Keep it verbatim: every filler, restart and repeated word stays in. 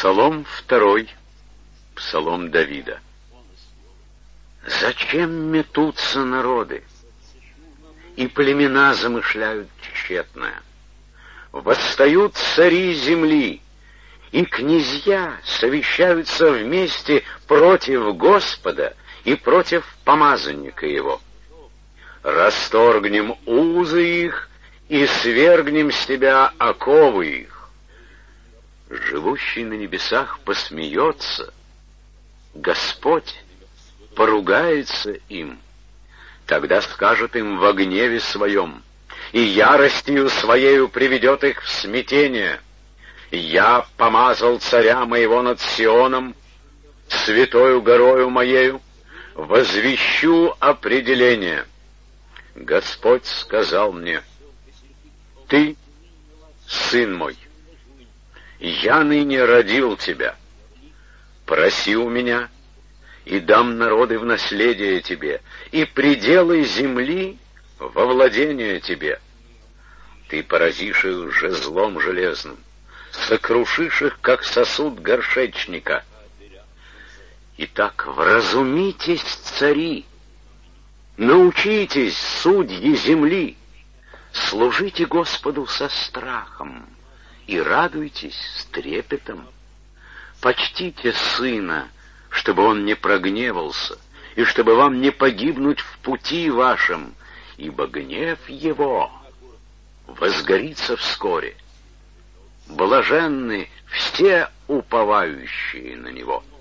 Псалом второй, псалом Давида. Зачем метутся народы, и племена замышляют тщетное? Восстают цари земли, и князья совещаются вместе против Господа и против помазанника его. Расторгнем узы их и свергнем с тебя оковы их. Живущий на небесах посмеется, Господь поругается им. Тогда скажет им во гневе своем, и яростью своею приведет их в смятение. Я помазал царя моего над Сионом, святою горою моею, возвещу определение. Господь сказал мне: ты, сын мой, я ныне родил тебя. Проси у меня, и дам народы в наследие тебе, и пределы земли во владение тебе. Ты поразишь их жезлом железным, сокрушишь их, как сосуд горшечника. Итак, вразумитесь, цари, научитесь, судьи земли, служите Господу со страхом и радуйтесь с трепетом. Почтите сына, чтобы он не прогневался, и чтобы вам не погибнуть в пути вашем, ибо гнев его возгорится вскоре. Блаженны все уповающие на него.